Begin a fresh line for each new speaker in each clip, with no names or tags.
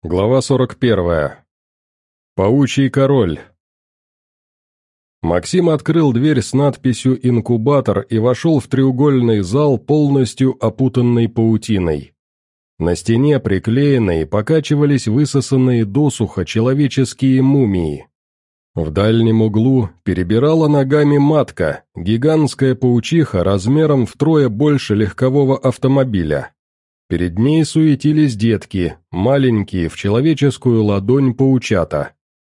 Глава 41. Паучий король. Максим открыл дверь с надписью «Инкубатор» и вошел в треугольный зал, полностью опутанный паутиной. На стене приклеенные покачивались высосанные досуха человеческие мумии. В дальнем углу перебирала ногами матка, гигантская паучиха размером втрое больше легкового автомобиля. Перед ней суетились детки, маленькие, в человеческую ладонь паучата.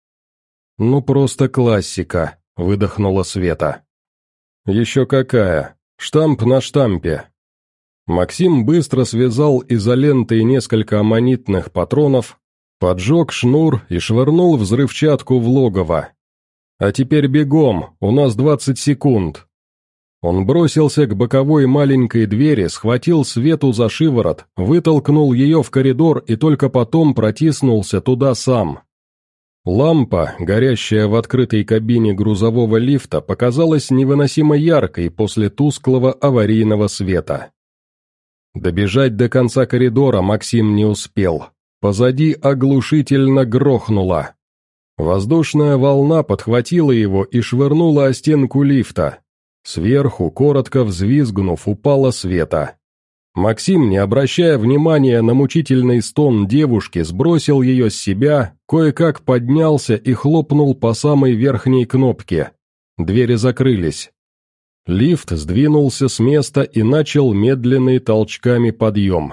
«Ну просто классика», — выдохнула Света. «Еще какая! Штамп на штампе!» Максим быстро связал изолентой несколько аммонитных патронов, поджег шнур и швырнул взрывчатку в логово. «А теперь бегом, у нас 20 секунд!» Он бросился к боковой маленькой двери, схватил Свету за шиворот, вытолкнул ее в коридор и только потом протиснулся туда сам. Лампа, горящая в открытой кабине грузового лифта, показалась невыносимо яркой после тусклого аварийного света. Добежать до конца коридора Максим не успел. Позади оглушительно грохнуло. Воздушная волна подхватила его и швырнула о стенку лифта. Сверху, коротко взвизгнув, упала Света. Максим, не обращая внимания на мучительный стон девушки, сбросил ее с себя, кое-как поднялся и хлопнул по самой верхней кнопке. Двери закрылись. Лифт сдвинулся с места и начал медленный толчками подъем.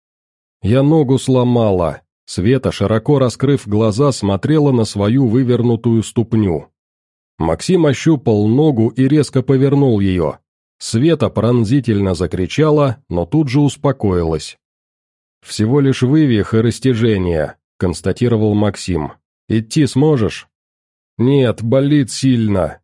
«Я ногу сломала». Света, широко раскрыв глаза, смотрела на свою вывернутую ступню. Максим ощупал ногу и резко повернул ее. Света пронзительно закричала, но тут же успокоилась. «Всего лишь вывих и растяжение», — констатировал Максим. «Идти сможешь?» «Нет, болит сильно».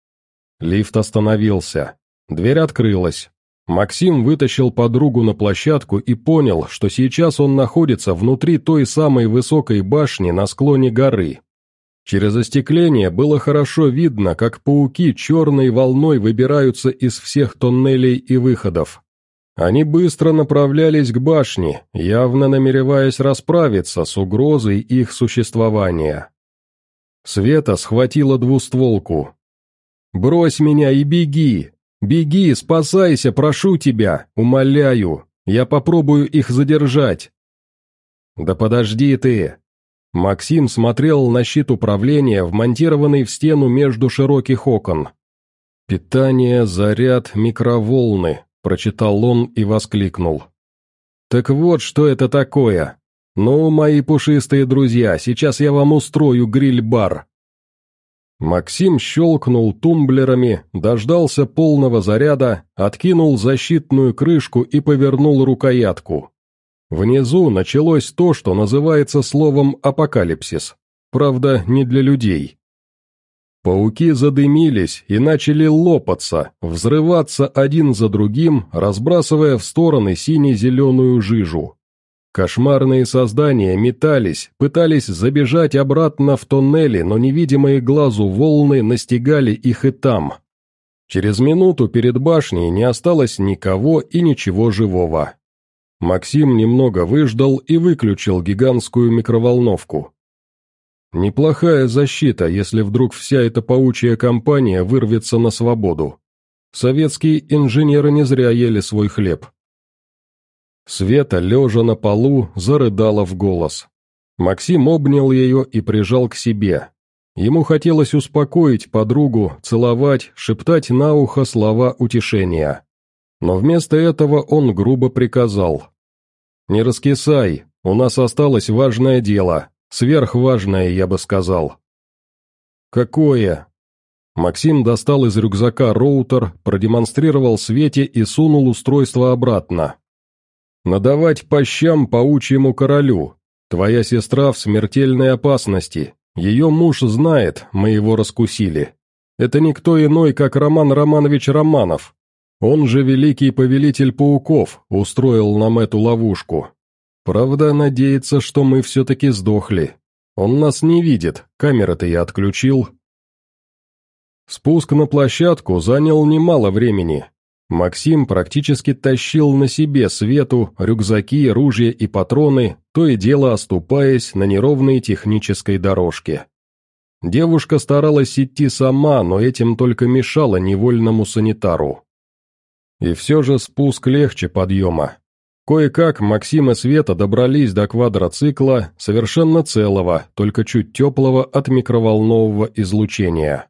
Лифт остановился. Дверь открылась. Максим вытащил подругу на площадку и понял, что сейчас он находится внутри той самой высокой башни на склоне горы. Через остекление было хорошо видно, как пауки черной волной выбираются из всех тоннелей и выходов. Они быстро направлялись к башне, явно намереваясь расправиться с угрозой их существования. Света схватила двустволку. «Брось меня и беги! Беги, спасайся, прошу тебя, умоляю! Я попробую их задержать!» «Да подожди ты!» Максим смотрел на щит управления, вмонтированный в стену между широких окон. «Питание, заряд, микроволны», — прочитал он и воскликнул. «Так вот, что это такое. Ну, мои пушистые друзья, сейчас я вам устрою гриль-бар». Максим щелкнул тумблерами, дождался полного заряда, откинул защитную крышку и повернул рукоятку. Внизу началось то, что называется словом «апокалипсис». Правда, не для людей. Пауки задымились и начали лопаться, взрываться один за другим, разбрасывая в стороны сине-зеленую жижу. Кошмарные создания метались, пытались забежать обратно в тоннели, но невидимые глазу волны настигали их и там. Через минуту перед башней не осталось никого и ничего живого. Максим немного выждал и выключил гигантскую микроволновку. Неплохая защита, если вдруг вся эта паучья компания вырвется на свободу. Советские инженеры не зря ели свой хлеб. Света, лежа на полу, зарыдала в голос. Максим обнял ее и прижал к себе. Ему хотелось успокоить подругу, целовать, шептать на ухо слова утешения. Но вместо этого он грубо приказал. «Не раскисай, у нас осталось важное дело, сверхважное, я бы сказал». «Какое?» Максим достал из рюкзака роутер, продемонстрировал Свете и сунул устройство обратно. «Надавать по щам паучьему королю. Твоя сестра в смертельной опасности. Ее муж знает, мы его раскусили. Это никто иной, как Роман Романович Романов. Он же великий повелитель пауков устроил нам эту ловушку. Правда, надеется, что мы все-таки сдохли. Он нас не видит, камеры-то я отключил». Спуск на площадку занял немало времени. Максим практически тащил на себе Свету, рюкзаки, ружья и патроны, то и дело оступаясь на неровной технической дорожке. Девушка старалась идти сама, но этим только мешала невольному санитару. И все же спуск легче подъема. Кое-как Максим и Света добрались до квадроцикла, совершенно целого, только чуть теплого от микроволнового излучения.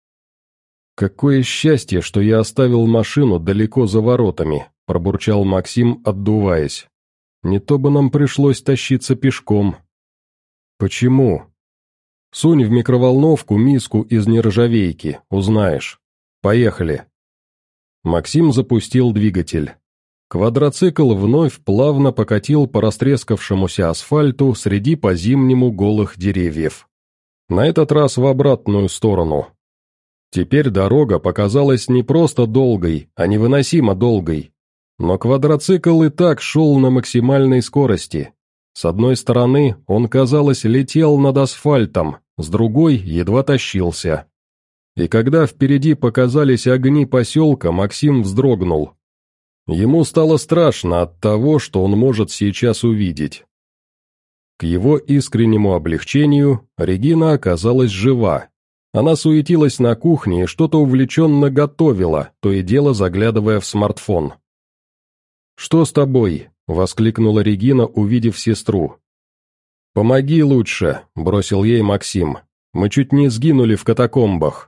«Какое счастье, что я оставил машину далеко за воротами», – пробурчал Максим, отдуваясь. «Не то бы нам пришлось тащиться пешком». «Почему?» «Сунь в микроволновку миску из нержавейки, узнаешь. Поехали». Максим запустил двигатель. Квадроцикл вновь плавно покатил по растрескавшемуся асфальту среди по-зимнему голых деревьев. На этот раз в обратную сторону. Теперь дорога показалась не просто долгой, а невыносимо долгой. Но квадроцикл и так шел на максимальной скорости. С одной стороны, он, казалось, летел над асфальтом, с другой едва тащился. И когда впереди показались огни поселка, Максим вздрогнул. Ему стало страшно от того, что он может сейчас увидеть. К его искреннему облегчению Регина оказалась жива. Она суетилась на кухне и что-то увлеченно готовила, то и дело заглядывая в смартфон. «Что с тобой?» — воскликнула Регина, увидев сестру. «Помоги лучше», — бросил ей Максим. «Мы чуть не сгинули в катакомбах».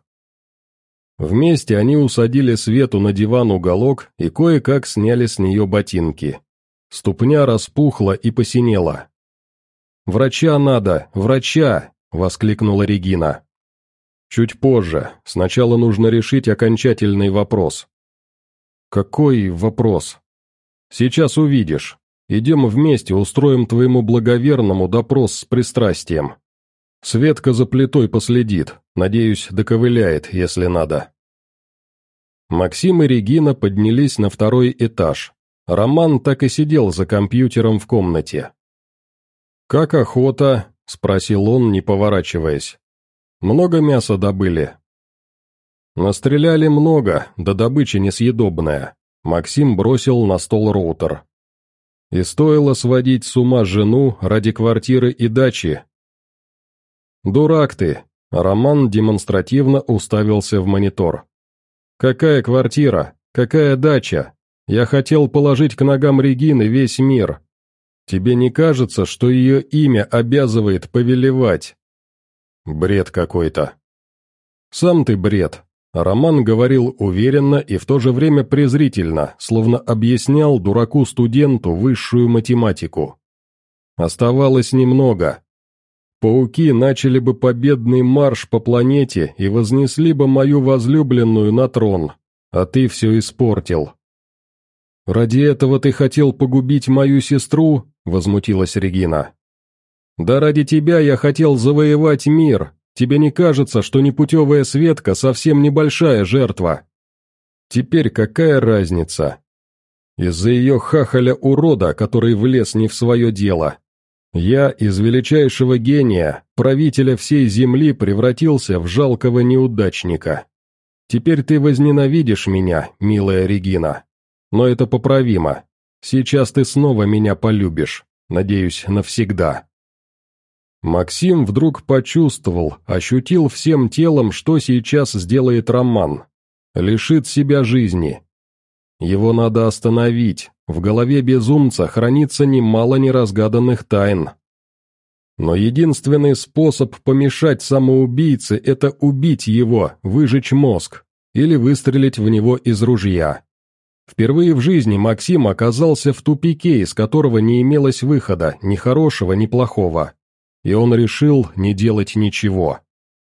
Вместе они усадили Свету на диван-уголок и кое-как сняли с нее ботинки. Ступня распухла и посинела. «Врача надо, врача!» — воскликнула Регина. «Чуть позже, сначала нужно решить окончательный вопрос». «Какой вопрос?» «Сейчас увидишь. Идем вместе, устроим твоему благоверному допрос с пристрастием. Светка за плитой последит, надеюсь, доковыляет, если надо». Максим и Регина поднялись на второй этаж. Роман так и сидел за компьютером в комнате. «Как охота?» – спросил он, не поворачиваясь. «Много мяса добыли?» «Настреляли много, да добыча несъедобная». Максим бросил на стол роутер. «И стоило сводить с ума жену ради квартиры и дачи». «Дурак ты!» – Роман демонстративно уставился в монитор. «Какая квартира? Какая дача? Я хотел положить к ногам Регины весь мир. Тебе не кажется, что ее имя обязывает повелевать?» «Бред какой-то». «Сам ты бред», – Роман говорил уверенно и в то же время презрительно, словно объяснял дураку-студенту высшую математику. Оставалось немного. Пауки начали бы победный марш по планете и вознесли бы мою возлюбленную на трон, а ты все испортил. «Ради этого ты хотел погубить мою сестру?» – возмутилась Регина. «Да ради тебя я хотел завоевать мир. Тебе не кажется, что непутевая Светка совсем небольшая жертва? Теперь какая разница? Из-за ее хахаля-урода, который влез не в свое дело. Я из величайшего гения, правителя всей земли, превратился в жалкого неудачника. Теперь ты возненавидишь меня, милая Регина. Но это поправимо. Сейчас ты снова меня полюбишь, надеюсь, навсегда». Максим вдруг почувствовал, ощутил всем телом, что сейчас сделает Роман. Лишит себя жизни. Его надо остановить, в голове безумца хранится немало неразгаданных тайн. Но единственный способ помешать самоубийце – это убить его, выжечь мозг, или выстрелить в него из ружья. Впервые в жизни Максим оказался в тупике, из которого не имелось выхода, ни хорошего, ни плохого. И он решил не делать ничего.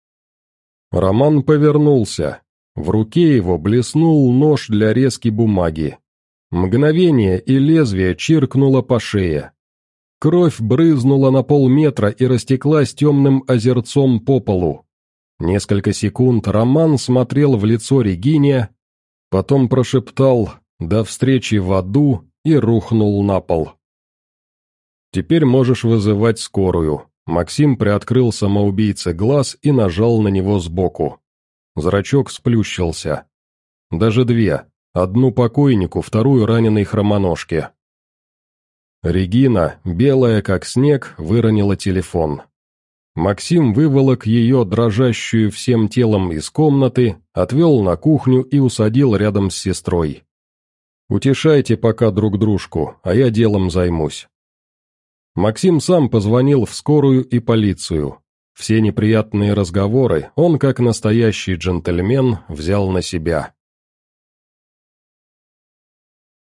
Роман повернулся. В руке его блеснул нож для резки бумаги. Мгновение, и лезвие чиркнуло по шее. Кровь брызнула на полметра и растеклась темным озерцом по полу. Несколько секунд Роман смотрел в лицо Регине, потом прошептал «До встречи в аду» и рухнул на пол. «Теперь можешь вызывать скорую». Максим приоткрыл самоубийце глаз и нажал на него сбоку. Зрачок сплющился. Даже две. Одну покойнику, вторую раненой хромоножке. Регина, белая как снег, выронила телефон. Максим выволок ее, дрожащую всем телом, из комнаты, отвел на кухню и усадил рядом с сестрой. «Утешайте пока друг дружку, а я делом займусь». Максим сам позвонил в скорую и полицию. Все неприятные разговоры он, как настоящий джентльмен, взял на себя.